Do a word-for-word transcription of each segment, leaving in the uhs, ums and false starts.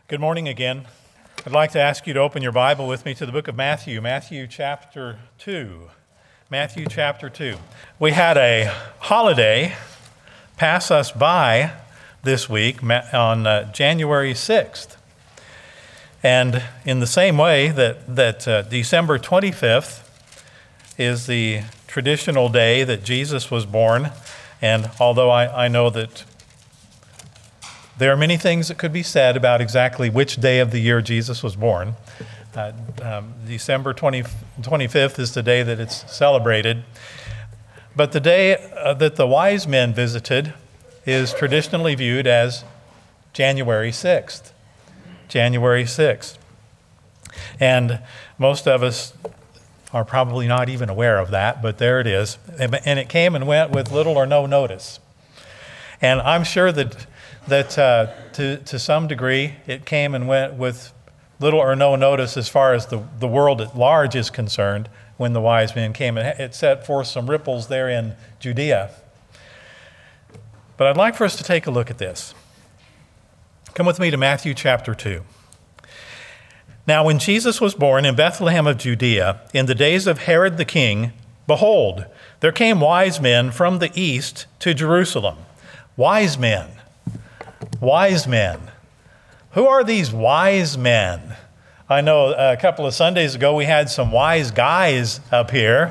Good morning again. I'd like to ask you to open your Bible with me to the book of Matthew, Matthew chapter two. Matthew chapter two. We had a holiday pass us by this week on uh, January sixth. And in the same way that, that uh, December twenty-fifth is the traditional day that Jesus was born, and although I, I know that there are many things that could be said about exactly which day of the year Jesus was born. Uh, um, December twenty-fifth is the day that it's celebrated. But the day uh, that the wise men visited is traditionally viewed as January sixth. January sixth. And most of us are probably not even aware of that, but there it is. And it came and went with little or no notice. And I'm sure that that uh, to, to some degree it came and went with little or no notice as far as the, the world at large is concerned when the wise men came. And it set forth some ripples there in Judea. But I'd like for us to take a look at this. Come with me to Matthew chapter two. Now when Jesus was born in Bethlehem of Judea, in the days of Herod the king, behold, there came wise men from the east to Jerusalem. Wise men. Wise men. Who are these wise men? I know a couple of Sundays ago we had some wise guys up here,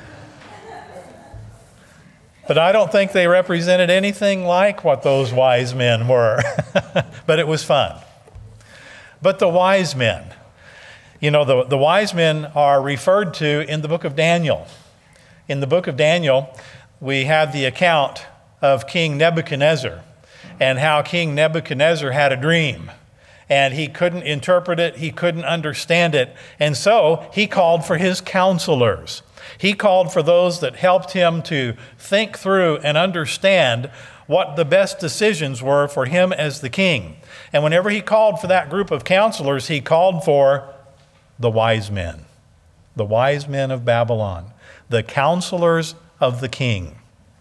but I don't think they represented anything like what those wise men were. But it was fun. But the wise men, you know, the, the wise men are referred to in the book of Daniel. In the book of Daniel, we have the account of King Nebuchadnezzar, and how King Nebuchadnezzar had a dream, and he couldn't interpret it, he couldn't understand it, and so he called for his counselors. He called for those that helped him to think through and understand what the best decisions were for him as the king. And whenever he called for that group of counselors, he called for the wise men, the wise men of Babylon, the counselors of the king.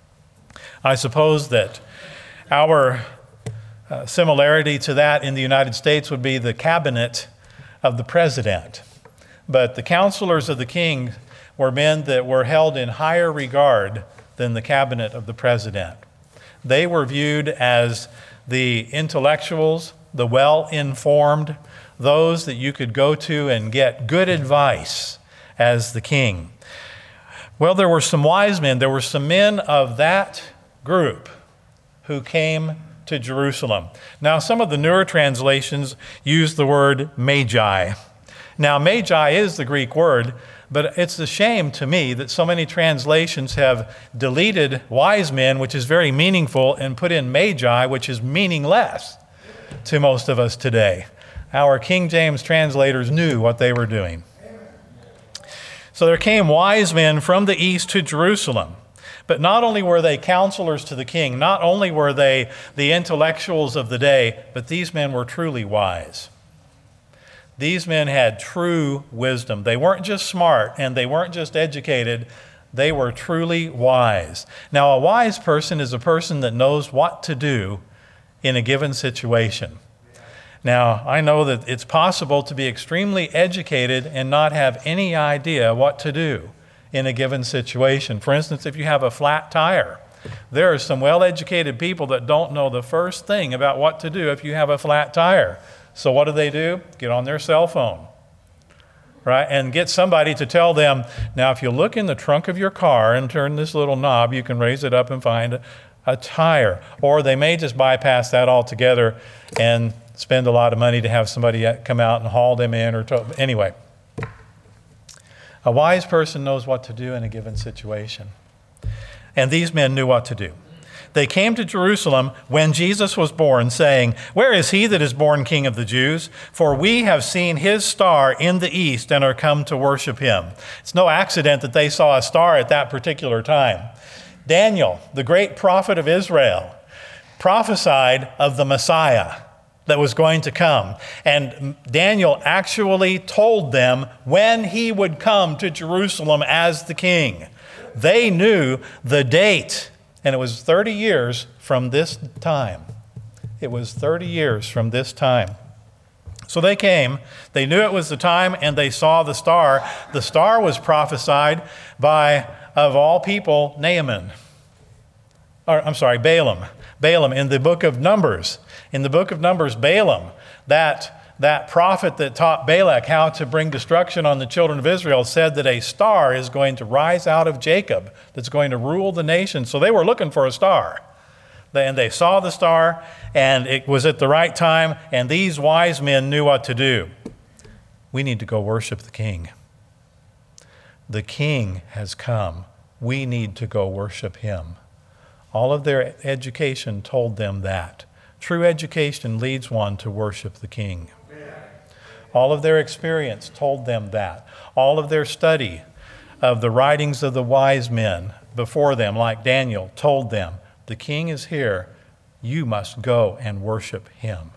I suppose that Our uh, similarity to that in the United States would be the cabinet of the president. But the counselors of the king were men that were held in higher regard than the cabinet of the president. They were viewed as the intellectuals, the well-informed, those that you could go to and get good advice as the king. Well, there were some wise men. There were some men of that group who came to Jerusalem. Now, some of the newer translations use the word magi. Now, magi is the Greek word, but it's a shame to me that so many translations have deleted wise men, which is very meaningful, and put in magi, which is meaningless to most of us today. Our King James translators knew what they were doing. So there came wise men from the east to Jerusalem. But not only were they counselors to the king, not only were they the intellectuals of the day, but these men were truly wise. These men had true wisdom. They weren't just smart and they weren't just educated. They were truly wise. Now, a wise person is a person that knows what to do in a given situation. Now, I know that it's possible to be extremely educated and not have any idea what to do in a given situation. For instance, if you have a flat tire, there are some well-educated people that don't know the first thing about what to do if you have a flat tire. So what do they do? Get on their cell phone, right? And get somebody to tell them, now if you look in the trunk of your car and turn this little knob, you can raise it up and find a, a tire. Or they may just bypass that altogether and spend a lot of money to have somebody come out and haul them in or to, anyway. A wise person knows what to do in a given situation. And these men knew what to do. They came to Jerusalem when Jesus was born, saying, "Where is he that is born King of the Jews? For we have seen his star in the east and are come to worship him." It's no accident that they saw a star at that particular time. Daniel, the great prophet of Israel, prophesied of the Messiah that was going to come. And Daniel actually told them when he would come to Jerusalem as the king. They knew the date, and it was thirty years from this time. It was thirty years from this time. So they came, they knew it was the time, and they saw the star. The star was prophesied by, of all people, Naaman. Or, I'm sorry, Balaam. Balaam in the book of Numbers. In the book of Numbers, Balaam, that, that prophet that taught Balak how to bring destruction on the children of Israel, said that a star is going to rise out of Jacob that's going to rule the nation. So they were looking for a star. And they saw the star, and it was at the right time, and these wise men knew what to do. We need to go worship the King. The King has come. We need to go worship him. All of their education told them that. True education leads one to worship the King. All of their experience told them that. All of their study of the writings of the wise men before them, like Daniel, told them, the King is here. You must go and worship him.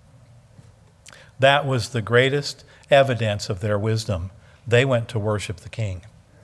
That was the greatest evidence of their wisdom. They went to worship the King.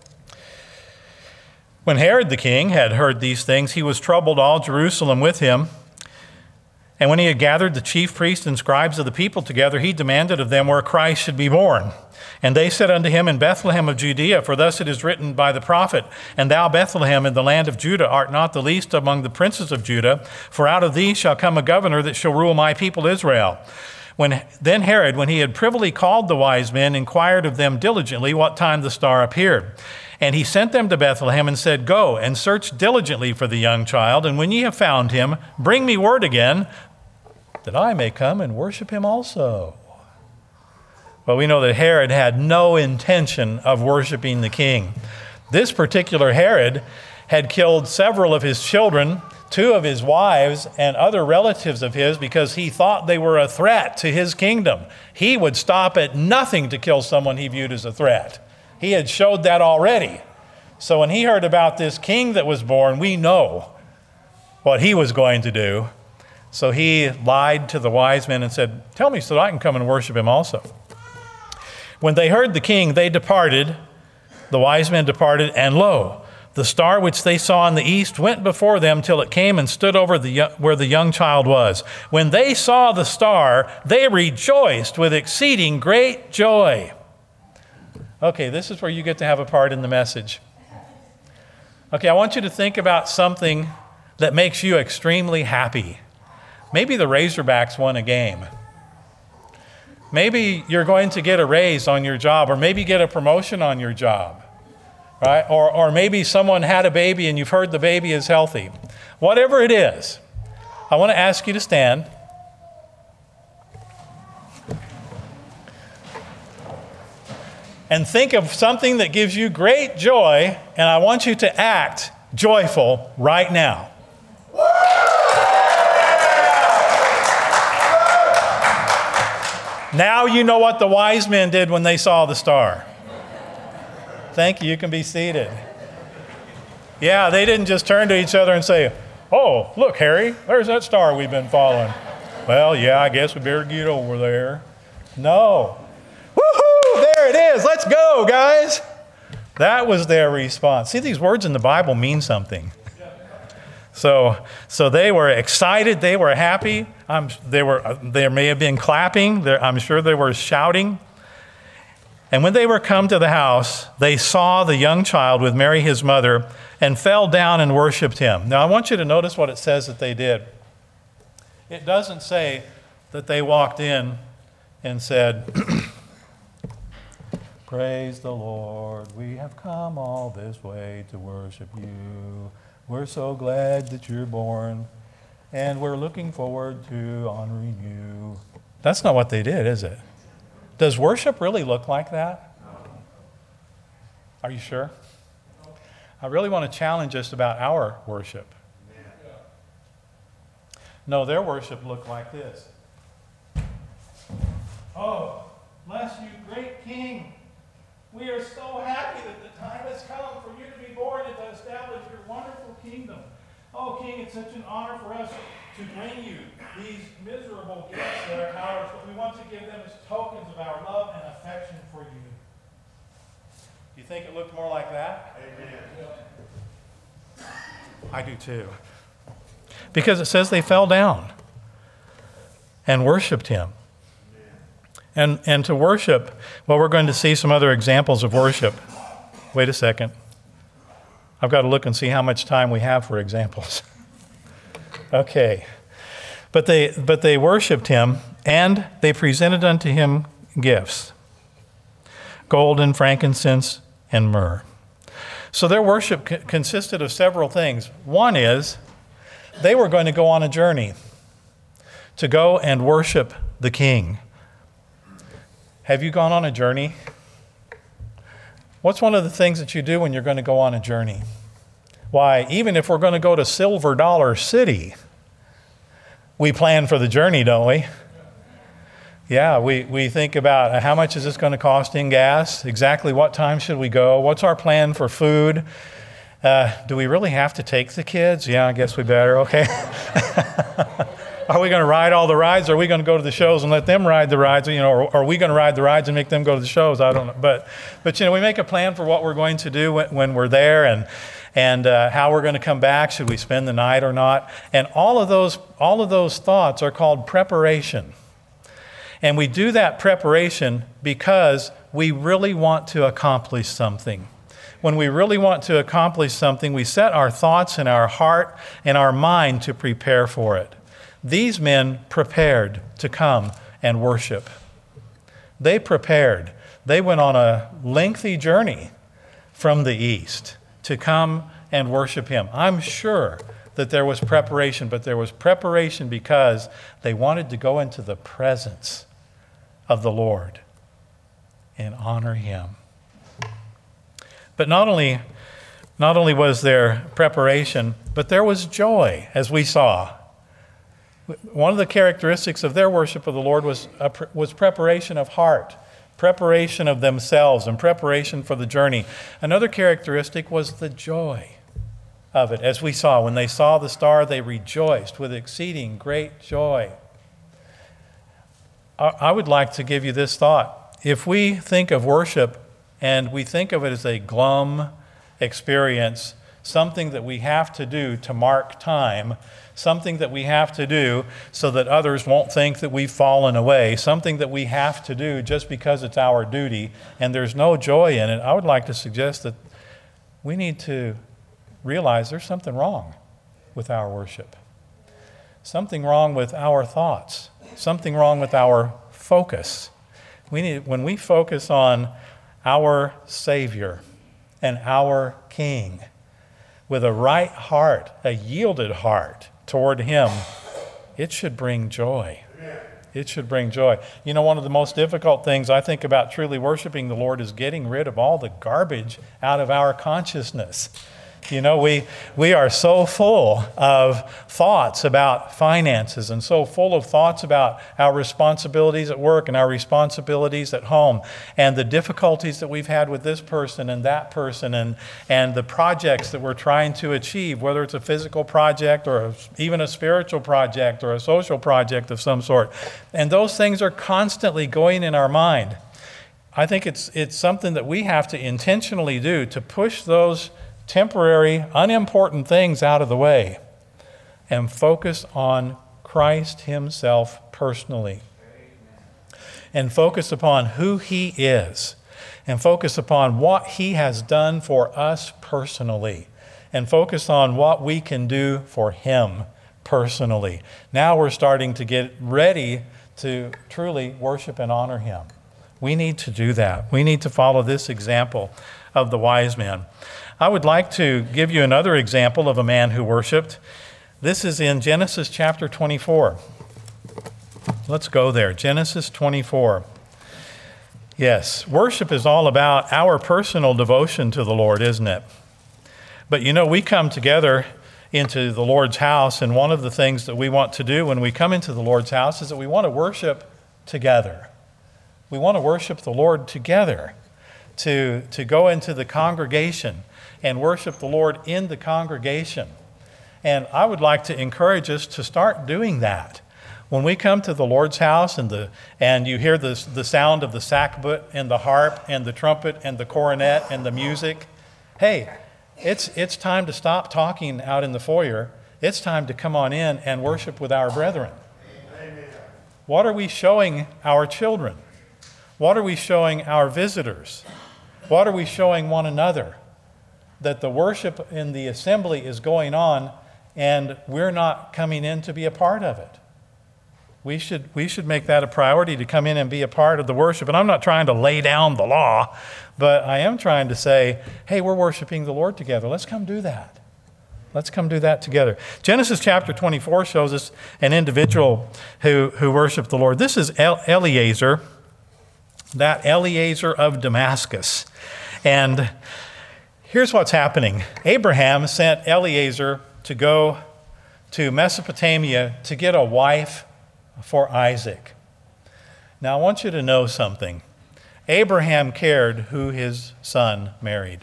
When Herod the king had heard these things, he was troubled, all Jerusalem with him. And when he had gathered the chief priests and scribes of the people together, he demanded of them where Christ should be born. And they said unto him, in Bethlehem of Judea, for thus it is written by the prophet, and thou, Bethlehem, in the land of Judah, art not the least among the princes of Judah, for out of thee shall come a governor that shall rule my people Israel. When then Herod, when he had privily called the wise men, inquired of them diligently what time the star appeared. And he sent them to Bethlehem and said, go and search diligently for the young child, and when ye have found him, bring me word again, that I may come and worship him also. Well, we know that Herod had no intention of worshiping the king. This particular Herod had killed several of his children, two of his wives, and other relatives of his because he thought they were a threat to his kingdom. He would stop at nothing to kill someone he viewed as a threat. He had showed that already. So when he heard about this king that was born, we know what he was going to do. So he lied to the wise men and said, tell me so that I can come and worship him also. When they heard the king, they departed, the wise men departed, and lo, the star which they saw in the east went before them till it came and stood over the where the young child was. When they saw the star, they rejoiced with exceeding great joy. Okay, this is where you get to have a part in the message. Okay, I want you to think about something that makes you extremely happy. Maybe the Razorbacks won a game. Maybe you're going to get a raise on your job, or maybe get a promotion on your job, right? Or, or maybe someone had a baby and you've heard the baby is healthy. Whatever it is, I want to ask you to stand. And think of something that gives you great joy, and I want you to act joyful right now. Now you know what the wise men did when they saw the star. Thank you. You can be seated. Yeah, they didn't just turn to each other and say, oh, look, Harry, there's that star we've been following. Well, yeah, I guess we better get over there. No. Woohoo! There it is. Let's go, guys. That was their response. See, these words in the Bible mean something. So, so they were excited. They were happy. Um, they were. There may have been clapping. There, I'm sure they were shouting. And when they were come to the house, they saw the young child with Mary his mother, and fell down and worshipped him. Now, I want you to notice what it says that they did. It doesn't say that they walked in and said, "Praise the Lord, we have come all this way to worship you. We're so glad that you're born, and we're looking forward to honoring you." That's not what they did, is it? Does worship really look like that? Are you sure? I really want to challenge us about our worship. No, their worship looked like this. Oh, bless you, great King. We are so happy that the time has come for you to be born and to establish your wonderful kingdom. Oh, King, it's such an honor for us to bring you these miserable gifts that are ours, but we want to give them as tokens of our love and affection for you. Do you think it looked more like that? Amen. I do too. Because it says they fell down and worshiped him. And, and to worship, well, we're going to see some other examples of worship. Wait a second. I've got to look and see how much time we have for examples. Okay. But they, but they worshiped him, and they presented unto him gifts, gold and frankincense and myrrh. So their worship c- consisted of several things. One is they were going to go on a journey to go and worship the King. Have you gone on a journey? What's one of the things that you do when you're going to go on a journey? Why, even if we're going to go to Silver Dollar City, we plan for the journey, don't we? Yeah, we, we think about how much is this going to cost in gas? Exactly what time should we go? What's our plan for food? Uh, do we really have to take the kids? Yeah, I guess we better, okay. Are we going to ride all the rides? Or are we going to go to the shows and let them ride the rides? You know, or, or are we going to ride the rides and make them go to the shows? I don't know. But, but you know, we make a plan for what we're going to do when, when we're there, and and uh, how we're going to come back. Should we spend the night or not? And all of those, all of those thoughts are called preparation. And we do that preparation because we really want to accomplish something. When we really want to accomplish something, we set our thoughts and our heart and our mind to prepare for it. These men prepared to come and worship. They prepared. They went on a lengthy journey from the east to come and worship him. I'm sure that there was preparation, but there was preparation because they wanted to go into the presence of the Lord and honor him. But not only, not only was there preparation, but there was joy, as we saw. One of the characteristics of their worship of the Lord was, a, was preparation of heart, preparation of themselves, and preparation for the journey. Another characteristic was the joy of it. As we saw, when they saw the star, they rejoiced with exceeding great joy. I would like to give you this thought. If we think of worship and we think of it as a glum experience, something that we have to do to mark time, something that we have to do so that others won't think that we've fallen away, something that we have to do just because it's our duty, and there's no joy in it, I would like to suggest that we need to realize there's something wrong with our worship. Something wrong with our thoughts. Something wrong with our focus. We need, when we focus on our Savior and our King with a right heart, a yielded heart toward him, it should bring joy. It should bring joy. You know, one of the most difficult things I think about truly worshiping the Lord is getting rid of all the garbage out of our consciousness. You know, we we are so full of thoughts about finances and so full of thoughts about our responsibilities at work and our responsibilities at home and the difficulties that we've had with this person and that person and, and the projects that we're trying to achieve, whether it's a physical project or a, even a spiritual project or a social project of some sort. And those things are constantly going in our mind. I think it's it's something that we have to intentionally do to push those temporary, unimportant things out of the way and focus on Christ himself personally. And focus upon who he is. And focus upon what he has done for us personally. And focus on what we can do for him personally. Now we're starting to get ready to truly worship and honor him. We need to do that. We need to follow this example of the wise men. I would like to give you another example of a man who worshiped. This is in Genesis chapter twenty-four. Let's go there. Genesis twenty-four. Yes, worship is all about our personal devotion to the Lord, isn't it? But you know, we come together into the Lord's house, and one of the things that we want to do when we come into the Lord's house is that we want to worship together. We want to worship the Lord together, to, to go into the congregation and worship the Lord in the congregation. And I would like to encourage us to start doing that. When we come to the Lord's house and the and you hear the, the sound of the sackbut and the harp and the trumpet and the cornet and the music, hey, it's it's time to stop talking out in the foyer. It's time to come on in and worship with our brethren. Amen. What are we showing our children? What are we showing our visitors? What are we showing one another? That the worship in the assembly is going on and we're not coming in to be a part of it. We should, we should make that a priority to come in and be a part of the worship. And I'm not trying to lay down the law, but I am trying to say, hey, we're worshiping the Lord together. Let's come do that. Let's come do that together. Genesis chapter twenty-four shows us an individual who, who worshiped the Lord. This is El- Eliezer, that Eliezer of Damascus. And here's what's happening. Abraham sent Eliezer to go to Mesopotamia to get a wife for Isaac. Now, I want you to know something. Abraham cared who his son married.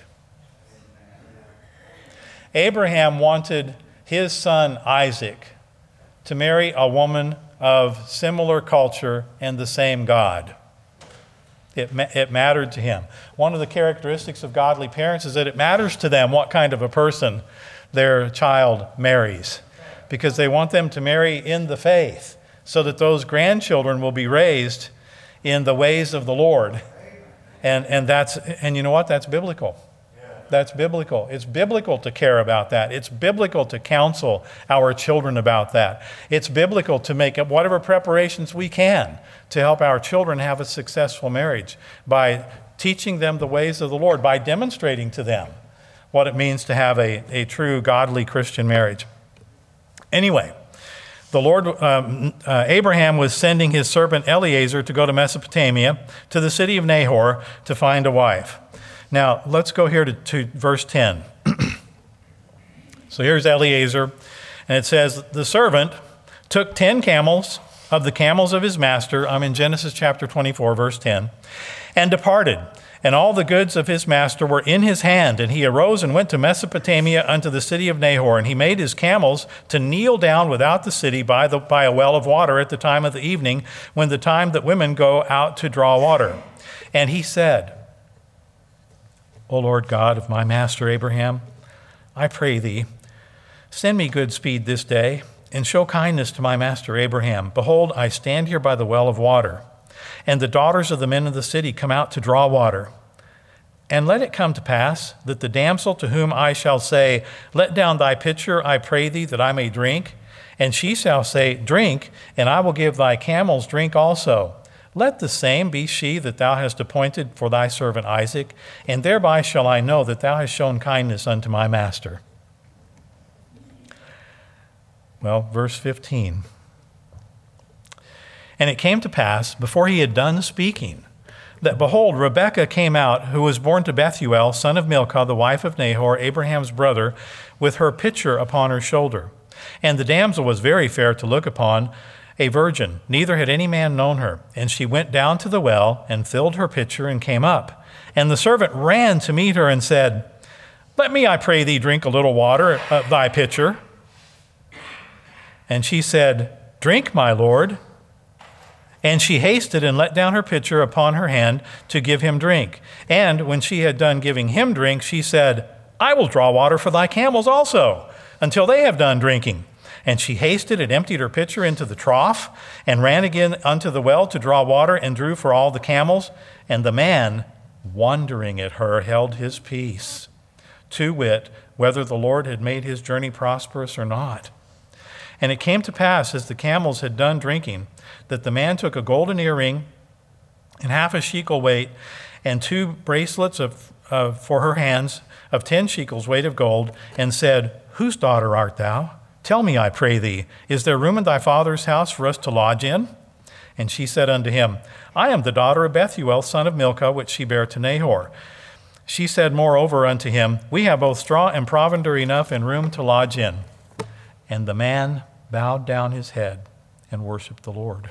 Abraham wanted his son Isaac to marry a woman of similar culture and the same God. It, it mattered to him. One of the characteristics of godly parents is that it matters to them what kind of a person their child marries, because they want them to marry in the faith so that those grandchildren will be raised in the ways of the Lord. And, and, that's, and you know what? That's biblical. That's biblical. It's biblical to care about that. It's biblical to counsel our children about that. It's biblical to make whatever preparations we can to help our children have a successful marriage by teaching them the ways of the Lord, by demonstrating to them what it means to have a, a true godly Christian marriage. Anyway, the Lord, um, uh, Abraham was sending his servant Eliezer to go to Mesopotamia, to the city of Nahor, to find a wife. Now, let's go here to, to verse ten. So here's Eliezer, and it says, the servant took ten camels of the camels of his master, I'm in Genesis chapter twenty-four, verse ten, and departed. And all the goods of his master were in his hand. And he arose and went to Mesopotamia unto the city of Nahor. And he made his camels to kneel down without the city by, the, by a well of water at the time of the evening, when the time that women go out to draw water. And he said, O Lord God of my master Abraham, I pray thee, send me good speed this day, and show kindness to my master Abraham. Behold, I stand here by the well of water, and the daughters of the men of the city come out to draw water. And let it come to pass that the damsel to whom I shall say, let down thy pitcher, I pray thee, that I may drink, and she shall say, drink, and I will give thy camels drink also. Let the same be she that thou hast appointed for thy servant Isaac, and thereby shall I know that thou hast shown kindness unto my master. Well, verse fifteen. And it came to pass, before he had done speaking, that behold, Rebekah came out, who was born to Bethuel, son of Milcah, the wife of Nahor, Abraham's brother, with her pitcher upon her shoulder. And the damsel was very fair to look upon, a virgin, neither had any man known her. And she went down to the well, and filled her pitcher, and came up. And the servant ran to meet her, and said, let me, I pray thee, drink a little water of thy pitcher. And she said, drink, my lord. And she hasted and let down her pitcher upon her hand to give him drink. And when she had done giving him drink, she said, I will draw water for thy camels also, until they have done drinking. And she hasted and emptied her pitcher into the trough, and ran again unto the well to draw water, and drew for all the camels. And the man, wondering at her, held his peace, to wit, whether the Lord had made his journey prosperous or not. And it came to pass, as the camels had done drinking, that the man took a golden earring and half a shekel weight, and two bracelets of, uh, for her hands of ten shekels weight of gold, and said, whose daughter art thou? Tell me, I pray thee, is there room in thy father's house for us to lodge in? And she said unto him, I am the daughter of Bethuel, son of Milcah, which she bare to Nahor. She said moreover unto him, we have both straw and provender enough and room to lodge in. And the man bowed down his head and worshiped the Lord.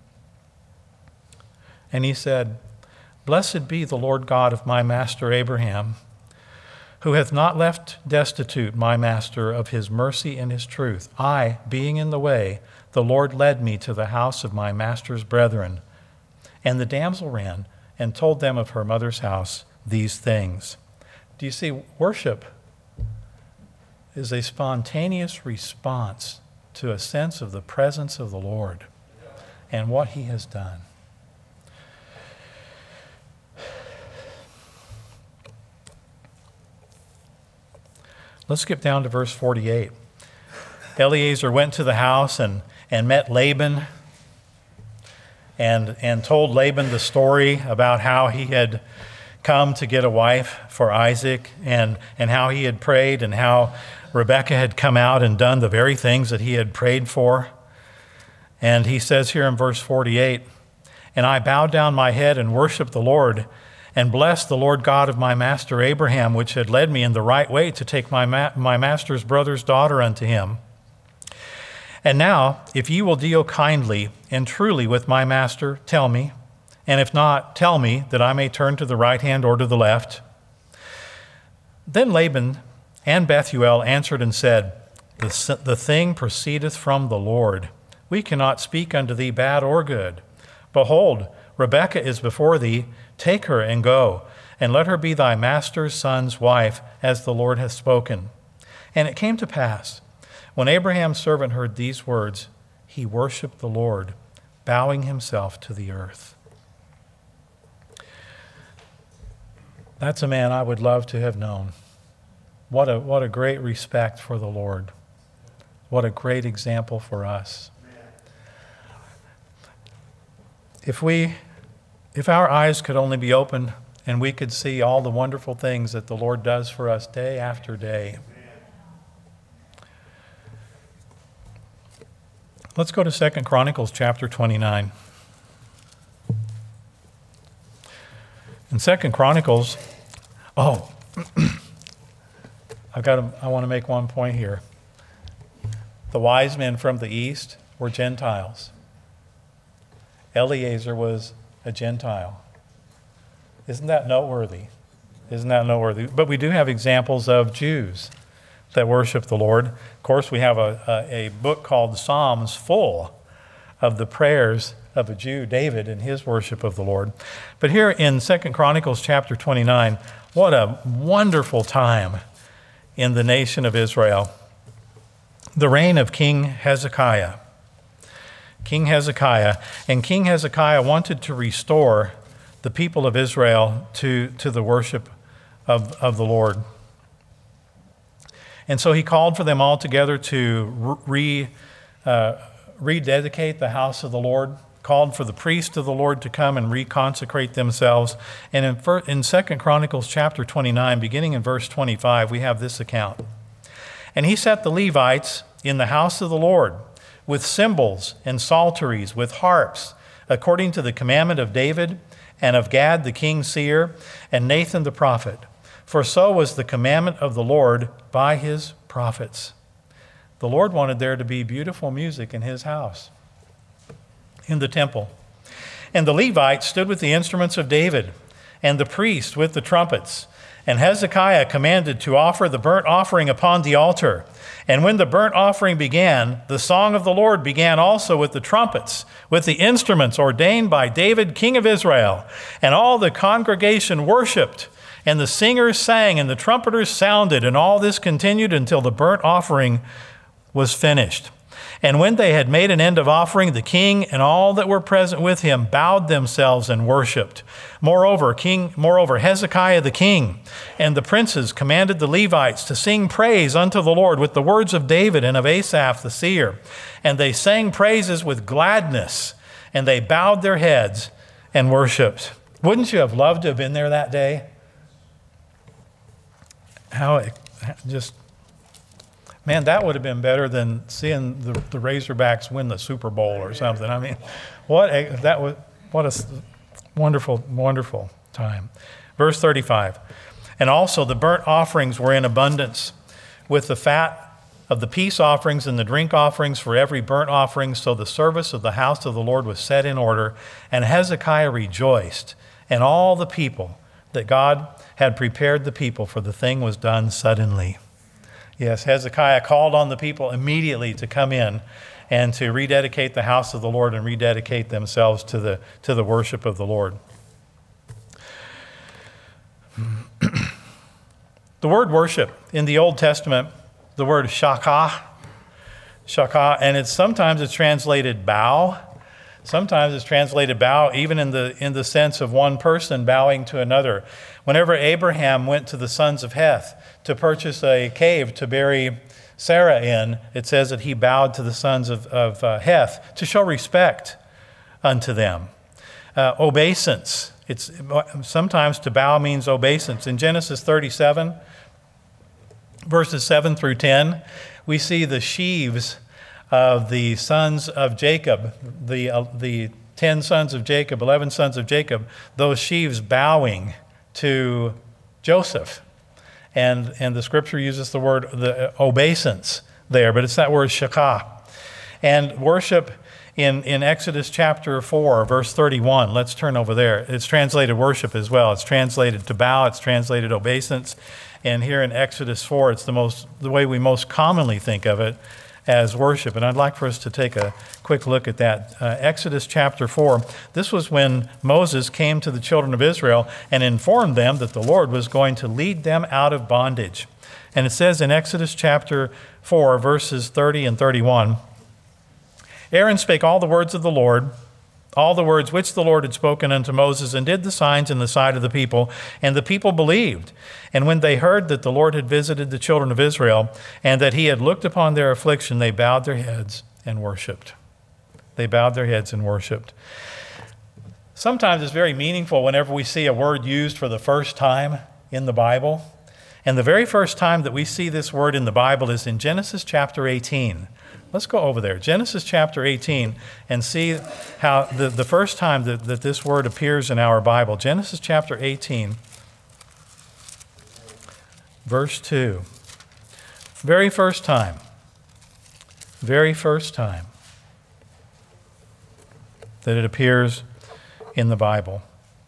And he said, blessed be the Lord God of my master Abraham, who hath not left destitute my master of his mercy and his truth. I, being in the way, the Lord led me to the house of my master's brethren. And the damsel ran and told them of her mother's house these things. Do you see, worship is a spontaneous response to a sense of the presence of the Lord and what he has done. Let's skip down to verse forty-eight. Eliezer went to the house and, and met Laban and, and told Laban the story about how he had come to get a wife for Isaac and, and how he had prayed and how Rebekah had come out and done the very things that he had prayed for. And he says here in verse forty-eight, "And I bowed down my head and worshiped the Lord and blessed the Lord God of my master Abraham, which had led me in the right way to take my, ma- my master's brother's daughter unto him. And now, if ye will deal kindly and truly with my master, tell me, and if not, tell me, that I may turn to the right hand or to the left." Then Laban and Bethuel answered and said, The, the thing proceedeth from the Lord. We cannot speak unto thee bad or good. Behold, Rebekah is before thee. Take her and go, and let her be thy master's son's wife, as the Lord hath spoken. And it came to pass, when Abraham's servant heard these words, he worshipped the Lord, bowing himself to the earth. That's a man I would love to have known. What a, what a great respect for the Lord. What a great example for us. If we, if our eyes could only be open and we could see all the wonderful things that the Lord does for us day after day. Let's go to Second Chronicles chapter twenty-nine. In Second Chronicles, oh, I've got to, I want to make one point here. The wise men from the east were Gentiles. Eliezer was a Gentile. Isn't that noteworthy? Isn't that noteworthy? But we do have examples of Jews that worship the Lord. Of course, we have a, a, a book called Psalms full of the prayers of a Jew, David, and his worship of the Lord. But here in Second Chronicles chapter twenty-nine, what a wonderful time in the nation of Israel. The reign of King Hezekiah. King Hezekiah. And King Hezekiah wanted to restore the people of Israel to, to the worship of, of the Lord. And so he called for them all together to re, uh, rededicate the house of the Lord, called for the priests of the Lord to come and reconsecrate themselves. And in, in Second Chronicles chapter twenty-nine, beginning in verse twenty-five, we have this account. "And he set the Levites in the house of the Lord with cymbals and psalteries, with harps, according to the commandment of David and of Gad the king's seer and Nathan the prophet. For so was the commandment of the Lord by his prophets." The Lord wanted there to be beautiful music in his house, in the temple. "And the Levites stood with the instruments of David, and the priests with the trumpets. And Hezekiah commanded to offer the burnt offering upon the altar. And when the burnt offering began, the song of the Lord began also with the trumpets, with the instruments ordained by David, king of Israel. And all the congregation worshiped, and the singers sang, and the trumpeters sounded, and all this continued until the burnt offering was finished. And when they had made an end of offering, the king and all that were present with him bowed themselves and worshipped. Moreover, King, moreover, Hezekiah the king and the princes commanded the Levites to sing praise unto the Lord with the words of David and of Asaph the seer. And they sang praises with gladness, and they bowed their heads and worshipped." Wouldn't you have loved to have been there that day? How it just... Man, that would have been better than seeing the, the Razorbacks win the Super Bowl or something. I mean, what a, that was what a wonderful, wonderful time. Verse thirty-five, "And also the burnt offerings were in abundance, with the fat of the peace offerings and the drink offerings for every burnt offering. So the service of the house of the Lord was set in order, and Hezekiah rejoiced, and all the people, that God had prepared the people, for the thing was done suddenly." Yes, Hezekiah called on the people immediately to come in and to rededicate the house of the Lord and rededicate themselves to the, to the worship of the Lord. The word worship in the Old Testament, the word shakah, shakah, and it's sometimes it's translated bow, Sometimes it's translated bow, even in the, in the sense of one person bowing to another. Whenever Abraham went to the sons of Heth to purchase a cave to bury Sarah in, it says that he bowed to the sons of, of uh, Heth to show respect unto them. Uh, obeisance. It's, sometimes to bow means obeisance. In Genesis thirty-seven, verses seven through ten, we see the sheaves of the sons of Jacob, the, uh, the ten sons of Jacob, eleven sons of Jacob, those sheaves bowing to Joseph. And, and the scripture uses the word the obeisance there, but it's that word shakah. And worship in, in Exodus chapter four, verse thirty-one, let's turn over there. It's translated worship as well. It's translated to bow, it's translated obeisance. And here in Exodus four, it's the most the way we most commonly think of it, as worship. And I'd like for us to take a quick look at that. Uh, Exodus chapter four, this was when Moses came to the children of Israel and informed them that the Lord was going to lead them out of bondage. And it says in Exodus chapter four, verses thirty and thirty-one, Aaron spake all the words of the Lord, all the words which the Lord had spoken unto Moses, and did the signs in the sight of the people, and the people believed. And when they heard that the Lord had visited the children of Israel, and that he had looked upon their affliction, they bowed their heads and worshiped. They bowed their heads and worshiped. Sometimes it's very meaningful whenever we see a word used for the first time in the Bible. And the very first time that we see this word in the Bible is in Genesis chapter eighteen. Let's go over there, Genesis chapter eighteen, and see how the, the first time that, that this word appears in our Bible. Genesis chapter eighteen, verse two. Very first time. Very first time that it appears in the Bible.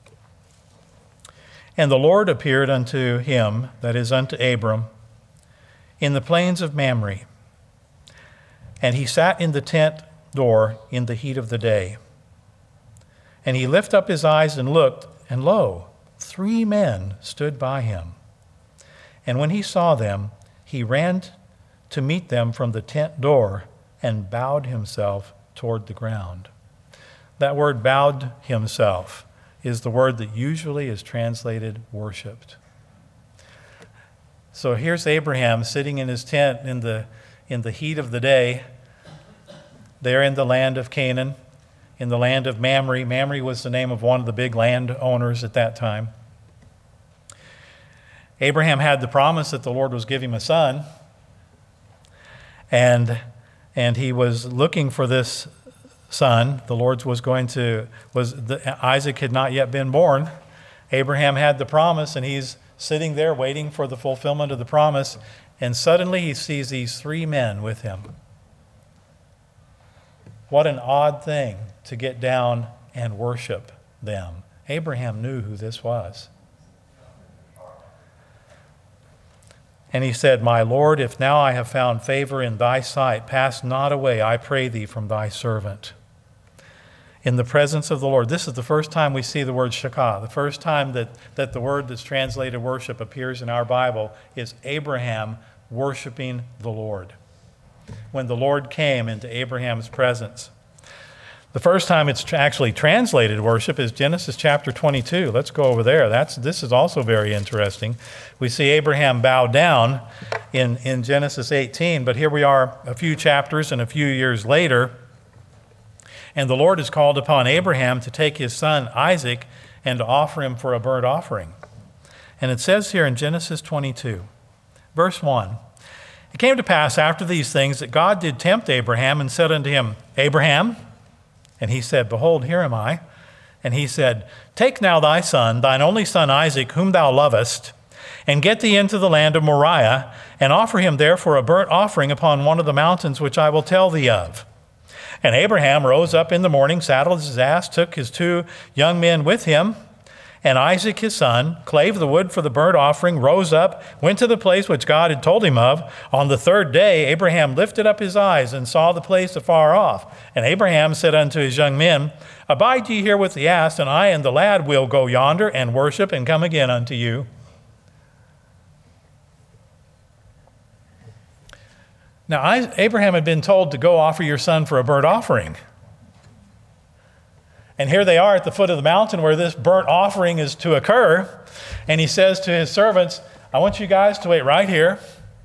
And the Lord appeared unto him, that is unto Abram, in the plains of Mamre. And he sat in the tent door in the heat of the day. And he lifted up his eyes and looked, and lo, three men stood by him. And when he saw them, he ran to meet them from the tent door and bowed himself toward the ground. That word bowed himself is the word that usually is translated worshiped. So here's Abraham sitting in his tent in the, in the heat of the day, there in the land of Canaan, in the land of Mamre. Mamre was the name of one of the big landowners at that time. Abraham had the promise that the Lord was giving him a son, and, and he was looking for this son. The Lord was going to, was the, Isaac had not yet been born. Abraham had the promise, and he's sitting there waiting for the fulfillment of the promise, and suddenly he sees these three men with him. What an odd thing to get down and worship them. Abraham knew who this was. And he said, My Lord, if now I have found favor in thy sight, pass not away, I pray thee, from thy servant. In the presence of the Lord. This is the first time we see the word shakah. The first time that, that the word that's translated worship appears in our Bible is Abraham worshiping the Lord. When the Lord came into Abraham's presence. The first time it's actually translated worship is Genesis chapter twenty-two. Let's go over there. That's, this is also very interesting. We see Abraham bow down in, in Genesis eighteen, but here we are a few chapters and a few years later, and the Lord has called upon Abraham to take his son Isaac and to offer him for a burnt offering. And it says here in Genesis twenty-two, verse one, It came to pass after these things that God did tempt Abraham and said unto him, Abraham, and he said, Behold, here am I. And he said, Take now thy son, thine only son Isaac, whom thou lovest, and get thee into the land of Moriah, and offer him there for a burnt offering upon one of the mountains which I will tell thee of. And Abraham rose up in the morning, saddled his ass, took his two young men with him, and Isaac his son, clave the wood for the burnt offering, rose up, went to the place which God had told him of. On the third day, Abraham lifted up his eyes and saw the place afar off. And Abraham said unto his young men, Abide ye here with the ass, and I and the lad will go yonder and worship and come again unto you. Now, Abraham had been told to go offer your son for a burnt offering. And here they are at the foot of the mountain where this burnt offering is to occur. And he says to his servants, I want you guys to wait right here.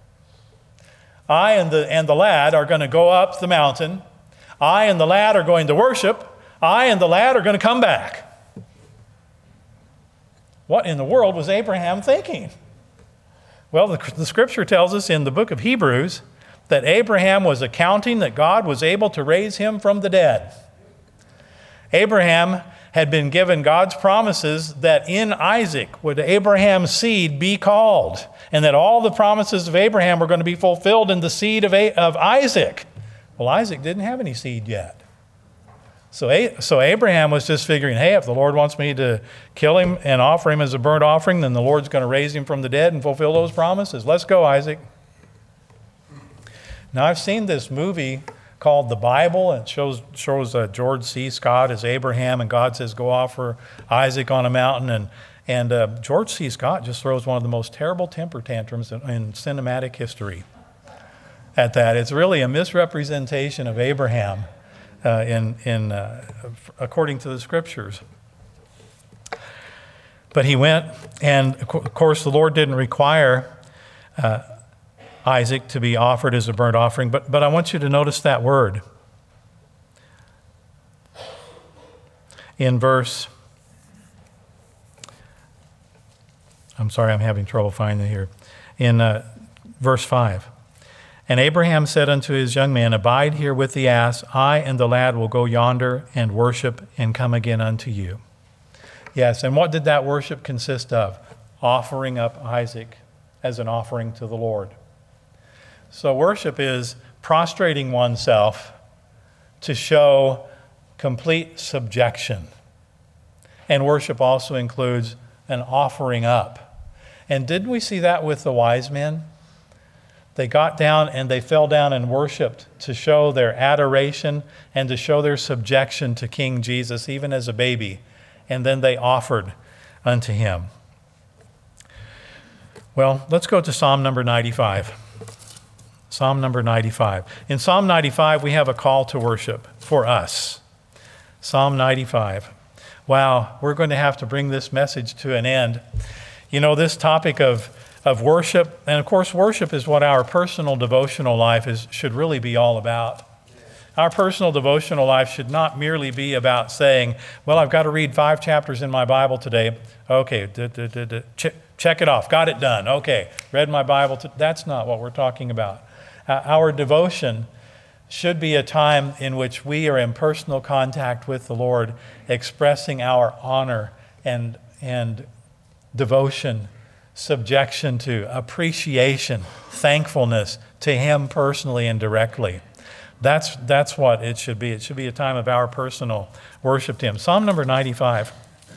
I and the, and the lad are going to go up the mountain. I and the lad are going to worship. I and the lad are going to come back. What in the world was Abraham thinking? Well, the, the scripture tells us in the book of Hebrews that Abraham was accounting that God was able to raise him from the dead. Abraham had been given God's promises that in Isaac would Abraham's seed be called, and that all the promises of Abraham were going to be fulfilled in the seed of, A- of Isaac. Well, Isaac didn't have any seed yet. So, A- so Abraham was just figuring, hey, if the Lord wants me to kill him and offer him as a burnt offering, then the Lord's going to raise him from the dead and fulfill those promises. Let's go, Isaac. Now, I've seen this movie called The Bible, and it shows, shows uh, George C. Scott as Abraham, and God says, go offer Isaac on a mountain. And, and uh, George C. Scott just throws one of the most terrible temper tantrums in, in cinematic history at that. It's really a misrepresentation of Abraham uh, in, in, uh, according to the scriptures. But he went, and of course the Lord didn't require uh, Isaac to be offered as a burnt offering, but, but I want you to notice that word. In verse, I'm sorry, I'm having trouble finding it here. In uh, verse five. And Abraham said unto his young man, abide here with the ass, I and the lad will go yonder and worship and come again unto you. Yes, and what did that worship consist of? Offering up Isaac as an offering to the Lord. So worship is prostrating oneself to show complete subjection. And worship also includes an offering up. And didn't we see that with the wise men? They got down and they fell down and worshiped to show their adoration and to show their subjection to King Jesus, even as a baby. And then they offered unto him. Well, let's go to Psalm number ninety-five. Psalm number ninety-five. In Psalm ninety-five, we have a call to worship for us. Psalm ninety-five. Wow, we're going to have to bring this message to an end. You know, this topic of, of worship, and of course worship is what our personal devotional life is should really be all about. Our personal devotional life should not merely be about saying, well, I've got to read five chapters in my Bible today. Okay, d- d- d- d- ch- check it off, got it done. Okay, read my Bible. T- That's not what we're talking about. Uh, our devotion should be a time in which we are in personal contact with the Lord, expressing our honor and, and devotion, subjection to, appreciation, thankfulness to Him personally and directly. That's, that's what it should be. It should be a time of our personal worship to Him. Psalm number ninety-five.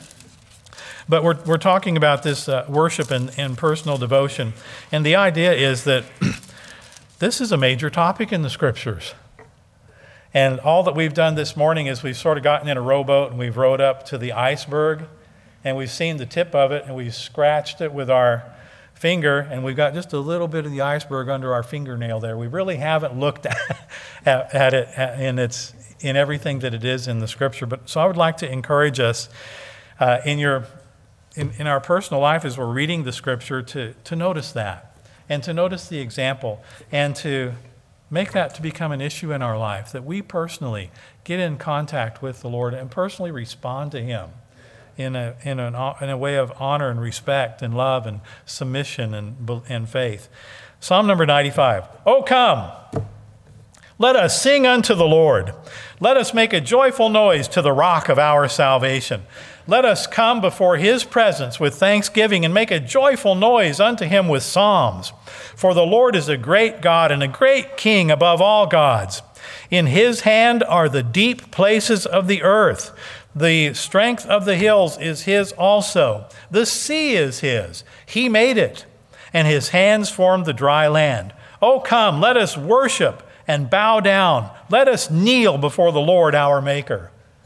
But we're, we're talking about this uh, worship and, and personal devotion. And the idea is that this is a major topic in the Scriptures. And all that we've done this morning is we've sort of gotten in a rowboat and we've rowed up to the iceberg and we've seen the tip of it and we've scratched it with our finger and we've got just a little bit of the iceberg under our fingernail there. We really haven't looked at, at, at it in, its, in everything that it is in the Scripture. But so I would like to encourage us uh, in, your, in, in our personal life as we're reading the Scripture to, to notice that. And to notice the example, and to make that to become an issue in our life, that we personally get in contact with the Lord and personally respond to Him in a, in an, in a way of honor and respect and love and submission and, and faith. Psalm number ninety-five. Oh, come, let us sing unto the Lord. Let us make a joyful noise to the rock of our salvation. Let us come before His presence with thanksgiving and make a joyful noise unto Him with psalms. For the Lord is a great God and a great King above all gods. In His hand are the deep places of the earth. The strength of the hills is His also. The sea is His. He made it, and His hands formed the dry land. Oh, come, let us worship and bow down. Let us kneel before the Lord our Maker.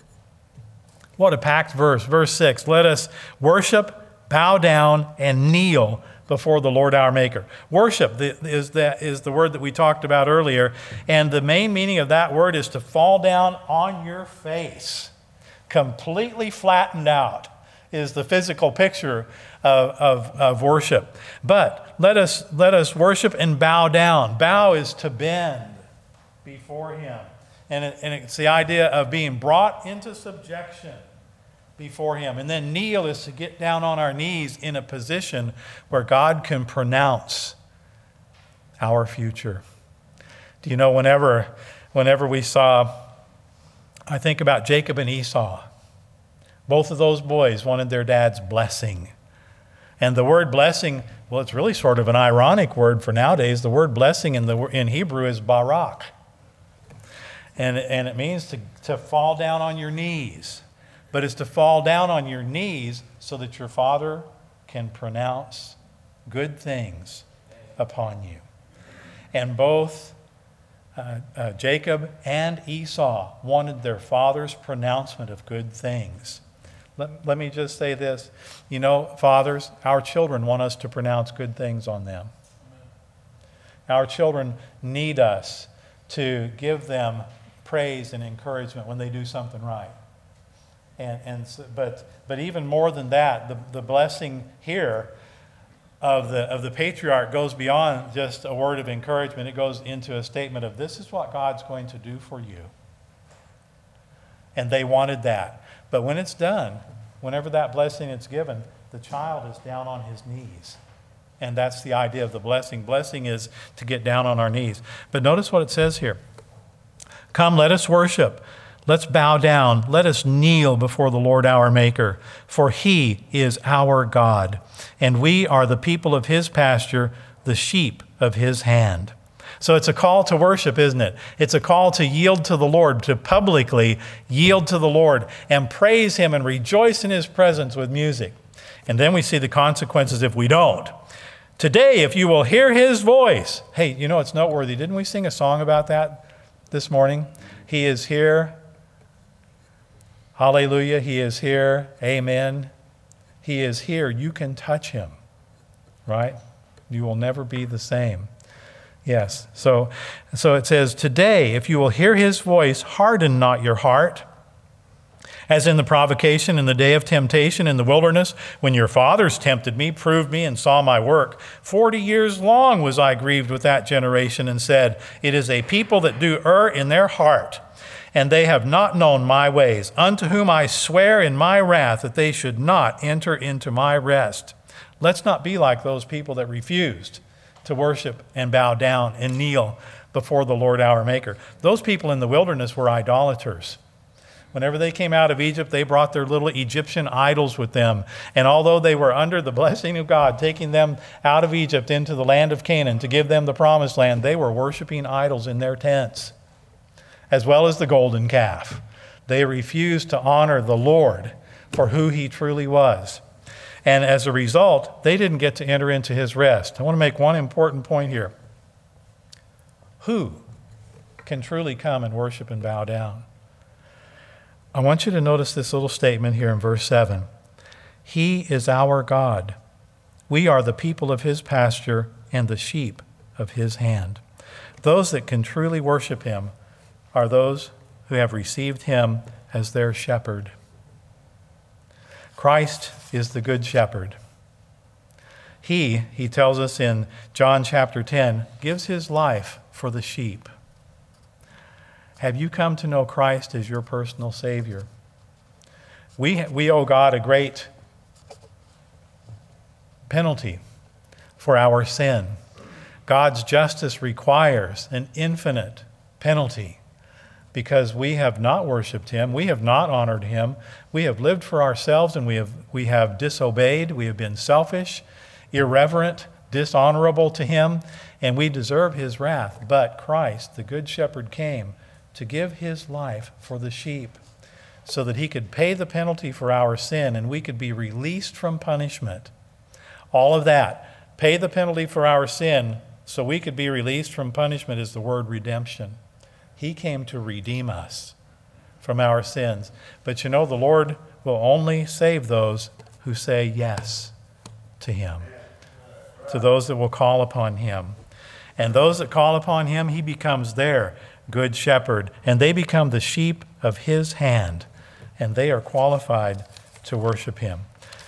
What a packed verse. Verse six, let us worship, bow down, and kneel before the Lord our Maker. Worship is the, is the word that we talked about earlier, and the main meaning of that word is to fall down on your face, completely flattened out is the physical picture of, of, of worship. But let us, let us worship and bow down. Bow is to bend before him. And, it, and it's the idea of being brought into subjection before him. And then kneel is to get down on our knees in a position where God can pronounce our future. Do you know, whenever, whenever we saw, I think about Jacob and Esau. Both of those boys wanted their dad's blessing. And the word blessing, well, it's really sort of an ironic word for nowadays. The word blessing in, the, in Hebrew is barak. And, and it means to, to fall down on your knees. But it's to fall down on your knees so that your father can pronounce good things upon you. And both uh, uh, Jacob and Esau wanted their father's pronouncement of good things. Let, let me just say this. You know, fathers, our children want us to pronounce good things on them. Our children need us to give them praise and encouragement when they do something right. And, and so, but, but even more than that, the, the blessing here of the, of the patriarch goes beyond just a word of encouragement. It goes into a statement of, this is what God's going to do for you. And they wanted that. But when it's done, whenever that blessing is given, the child is down on his knees. And that's the idea of the blessing. Blessing is to get down on our knees. But notice what it says here. Come, let us worship. Let's bow down. Let us kneel before the Lord our Maker, for he is our God, and we are the people of his pasture, the sheep of his hand. So it's a call to worship, isn't it? It's a call to yield to the Lord, to publicly yield to the Lord and praise him and rejoice in his presence with music. And then we see the consequences if we don't. Today, if you will hear his voice. Hey, you know, it's noteworthy. Didn't we sing a song about that this morning? He is here. Hallelujah. He is here. Amen. He is here. You can touch him, right? You will never be the same. Yes. So, so it says, today, if you will hear his voice, harden not your heart, as in the provocation in the day of temptation in the wilderness, when your fathers tempted me, proved me, and saw my work. Forty years long was I grieved with that generation, and said, it is a people that do err in their heart, and they have not known my ways, unto whom I swear in my wrath that they should not enter into my rest. Let's not be like those people that refused to worship and bow down and kneel before the Lord our Maker. Those people in the wilderness were idolaters. Whenever they came out of Egypt, they brought their little Egyptian idols with them. And although they were under the blessing of God, taking them out of Egypt into the land of Canaan to give them the promised land, they were worshiping idols in their tents, as well as the golden calf. They refused to honor the Lord for who he truly was. And as a result, they didn't get to enter into his rest. I want to make one important point here. Who can truly come and worship and bow down? I want you to notice this little statement here in verse seven. He is our God. We are the people of his pasture and the sheep of his hand. Those that can truly worship him are those who have received him as their shepherd. Christ is the good shepherd. He, he tells us in John chapter ten, gives his life for the sheep. Have you come to know Christ as your personal Savior? We, we owe God a great penalty for our sin. God's justice requires an infinite penalty because we have not worshiped him, we have not honored him, we have lived for ourselves, and we have, we have disobeyed, we have been selfish, irreverent, dishonorable to him, and we deserve his wrath. But Christ, the Good Shepherd, came to give his life for the sheep so that he could pay the penalty for our sin and we could be released from punishment. All of that, pay the penalty for our sin so we could be released from punishment, is the word redemption. He came to redeem us from our sins. But you know, the Lord will only save those who say yes to him, to those that will call upon him. And those that call upon him, he becomes their good shepherd, and they become the sheep of his hand. and they are qualified to worship him.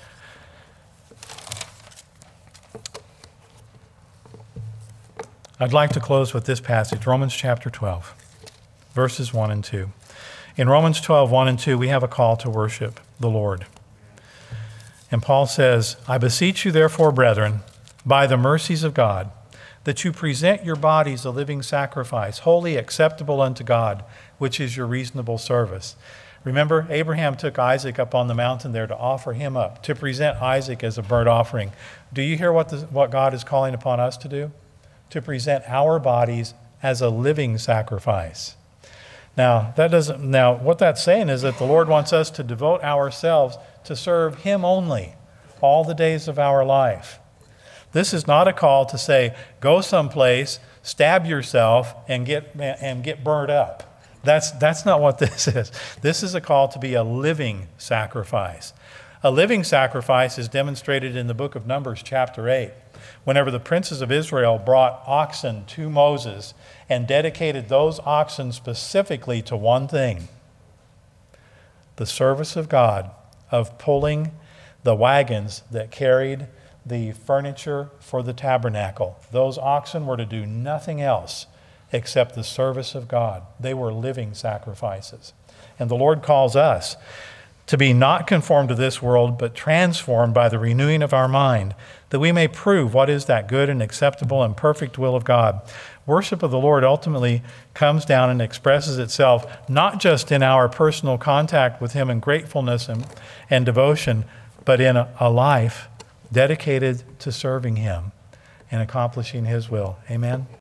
I'd like to close with this passage, Romans chapter twelve, verses one and two. In Romans twelve, one and two, we have a call to worship the Lord. And Paul says, I beseech you therefore, brethren, by the mercies of God, that you present your bodies a living sacrifice, wholly acceptable unto God, which is your reasonable service. Remember, Abraham took Isaac up on the mountain there to offer him up, to present Isaac as a burnt offering. Do you hear what, the, what God is calling upon us to do? To present our bodies as a living sacrifice. Now, that doesn't, now, what that's saying is that the Lord wants us to devote ourselves to serve him only all the days of our life. This is not a call to say, go someplace, stab yourself, and get, and get burned up. That's, that's not what this is. This is a call to be a living sacrifice. A living sacrifice is demonstrated in the book of Numbers, chapter eight. Whenever the princes of Israel brought oxen to Moses and dedicated those oxen specifically to one thing, the service of God, of pulling the wagons that carried the furniture for the tabernacle. Those oxen were to do nothing else except the service of God. They were living sacrifices. And the Lord calls us to be not conformed to this world, but transformed by the renewing of our mind, that we may prove what is that good and acceptable and perfect will of God. Worship of the Lord ultimately comes down and expresses itself not just in our personal contact with him in gratefulness and, and devotion, but in a, a life dedicated to serving him and accomplishing his will. Amen.